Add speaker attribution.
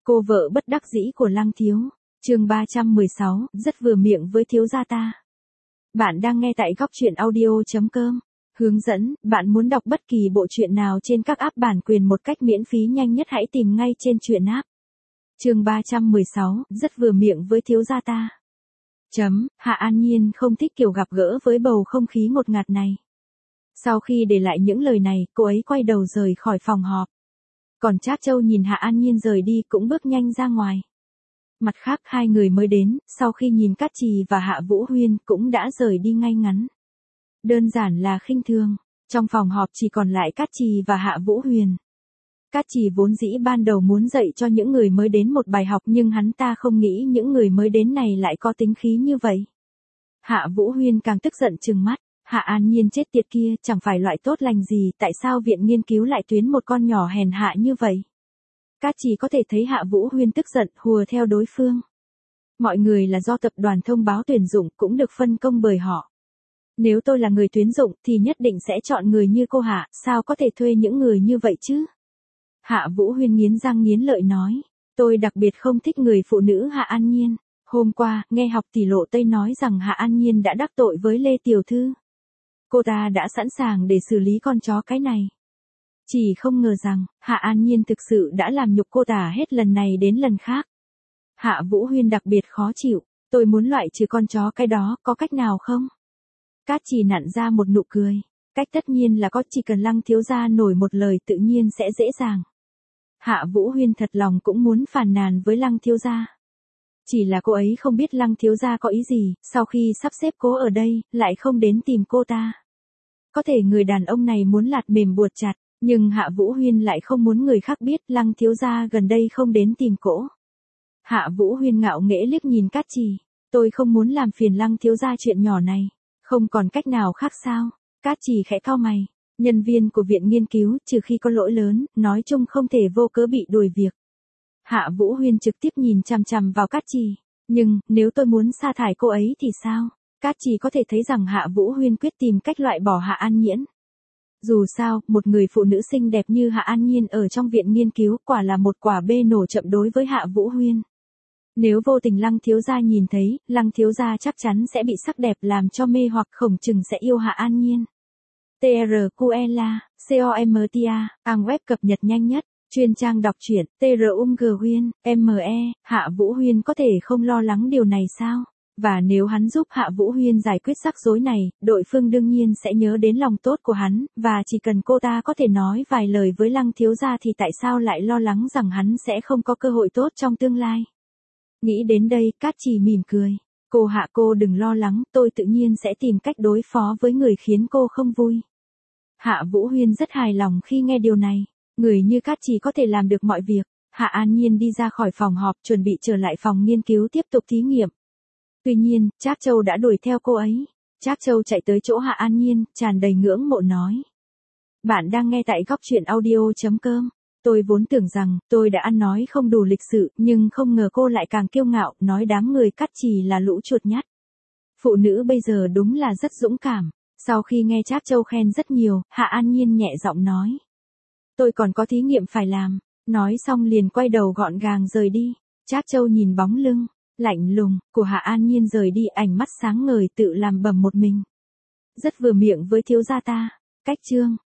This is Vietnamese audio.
Speaker 1: Cô vợ bất đắc dĩ của Lăng Thiếu. Chương 316, rất vừa miệng với thiếu gia ta. Bạn đang nghe tại góc truyện audio.com. Hướng dẫn, bạn muốn đọc bất kỳ bộ truyện nào trên các app bản quyền một cách miễn phí nhanh nhất hãy tìm ngay trên truyện app. Chương 316, rất vừa miệng với thiếu gia ta. Hạ An Nhiên không thích kiểu gặp gỡ với bầu không khí ngột ngạt này. Sau khi để lại những lời này, cô ấy quay đầu rời khỏi phòng họp. Còn Trác Châu nhìn Hạ An Nhiên rời đi cũng bước nhanh ra ngoài. Mặt khác hai người mới đến, sau khi nhìn Cát Trì và Hạ Vũ Huyên cũng đã rời đi ngay ngắn. Đơn giản là khinh thường, trong phòng họp chỉ còn lại Cát Trì và Hạ Vũ Huyên. Cát Trì vốn dĩ ban đầu muốn dạy cho những người mới đến một bài học nhưng hắn ta không nghĩ những người mới đến này lại có tính khí như vậy. Hạ Vũ Huyên càng tức giận trừng mắt. Hạ An Nhiên chết tiệt kia chẳng phải loại tốt lành gì, tại sao viện nghiên cứu lại tuyến một con nhỏ hèn hạ như vậy? Cát Trì có thể thấy Hạ Vũ Huyên tức giận hùa theo đối phương. Mọi người là do tập đoàn thông báo tuyển dụng cũng được phân công bởi họ. Nếu tôi là người tuyển dụng thì nhất định sẽ chọn người như cô Hạ, sao có thể thuê những người như vậy chứ? Hạ Vũ Huyên nghiến răng nghiến lợi nói, tôi đặc biệt không thích người phụ nữ Hạ An Nhiên. Hôm qua, nghe học tỷ Lộ Tây nói rằng Hạ An Nhiên đã đắc tội với Lê Tiểu Thư. Cô ta đã sẵn sàng để xử lý con chó cái này. Chỉ không ngờ rằng, Hạ An Nhiên thực sự đã làm nhục cô ta hết lần này đến lần khác. Hạ Vũ Huyên đặc biệt khó chịu, tôi muốn loại trừ con chó cái đó, có cách nào không? Cát Trì nặn ra một nụ cười, cách tất nhiên là có, chỉ cần Lăng thiếu gia nổi một lời tự nhiên sẽ dễ dàng. Hạ Vũ Huyên thật lòng cũng muốn phàn nàn với Lăng thiếu gia. Chỉ là cô ấy không biết Lăng thiếu gia có ý gì, sau khi sắp xếp cô ở đây, lại không đến tìm cô ta. Có thể người đàn ông này muốn lạt mềm buộc chặt, nhưng Hạ Vũ Huyên lại không muốn người khác biết Lăng thiếu gia gần đây không đến tìm cô. Hạ Vũ Huyên ngạo nghễ liếc nhìn Cát Trì, tôi không muốn làm phiền Lăng thiếu gia chuyện nhỏ này, không còn cách nào khác sao? Cát Trì khẽ cau mày, nhân viên của viện nghiên cứu trừ khi có lỗi lớn, nói chung không thể vô cớ bị đuổi việc. Hạ Vũ Huyên trực tiếp nhìn chằm chằm vào Cát Trì, nhưng nếu tôi muốn sa thải cô ấy thì sao? Cát Trì có thể thấy rằng Hạ Vũ Huyên quyết tìm cách loại bỏ Hạ An Nhiên. Dù sao, một người phụ nữ xinh đẹp như Hạ An Nhiên ở trong viện nghiên cứu quả là một quả bê nổ chậm đối với Hạ Vũ Huyên. Nếu vô tình Lăng thiếu gia nhìn thấy, Lăng thiếu gia chắc chắn sẽ bị sắc đẹp làm cho mê hoặc, khổng chừng sẽ yêu Hạ An Nhiên. TRQLA, COMTA, trang web cập nhật nhanh nhất, chuyên trang đọc truyện, Huyên, ME, Hạ Vũ Huyên có thể không lo lắng điều này sao? Và nếu hắn giúp Hạ Vũ Huyên giải quyết rắc rối này, đối phương đương nhiên sẽ nhớ đến lòng tốt của hắn, và chỉ cần cô ta có thể nói vài lời với Lăng thiếu gia thì tại sao lại lo lắng rằng hắn sẽ không có cơ hội tốt trong tương lai. Nghĩ đến đây, Cát Trì mỉm cười. Cô Hạ, cô đừng lo lắng, tôi tự nhiên sẽ tìm cách đối phó với người khiến cô không vui. Hạ Vũ Huyên rất hài lòng khi nghe điều này. Người như Cát Trì có thể làm được mọi việc. Hạ An Nhiên đi ra khỏi phòng họp chuẩn bị trở lại phòng nghiên cứu tiếp tục thí nghiệm. Tuy nhiên, Trác Châu đã đuổi theo cô ấy. Trác Châu chạy tới chỗ Hạ An Nhiên, tràn đầy ngưỡng mộ nói. Bạn đang nghe tại góc truyện audio.com. Tôi vốn tưởng rằng, tôi đã ăn nói không đủ lịch sự, nhưng không ngờ cô lại càng kiêu ngạo, nói đám người Cát Trì là lũ chuột nhắt. Phụ nữ bây giờ đúng là rất dũng cảm. Sau khi nghe Trác Châu khen rất nhiều, Hạ An Nhiên nhẹ giọng nói. Tôi còn có thí nghiệm phải làm. Nói xong liền quay đầu gọn gàng rời đi. Trác Châu nhìn bóng lưng lạnh lùng của Hạ An Nhiên rời đi, ánh mắt sáng ngời tự làm bầm một mình. Rất vừa miệng với thiếu gia ta. Cách chương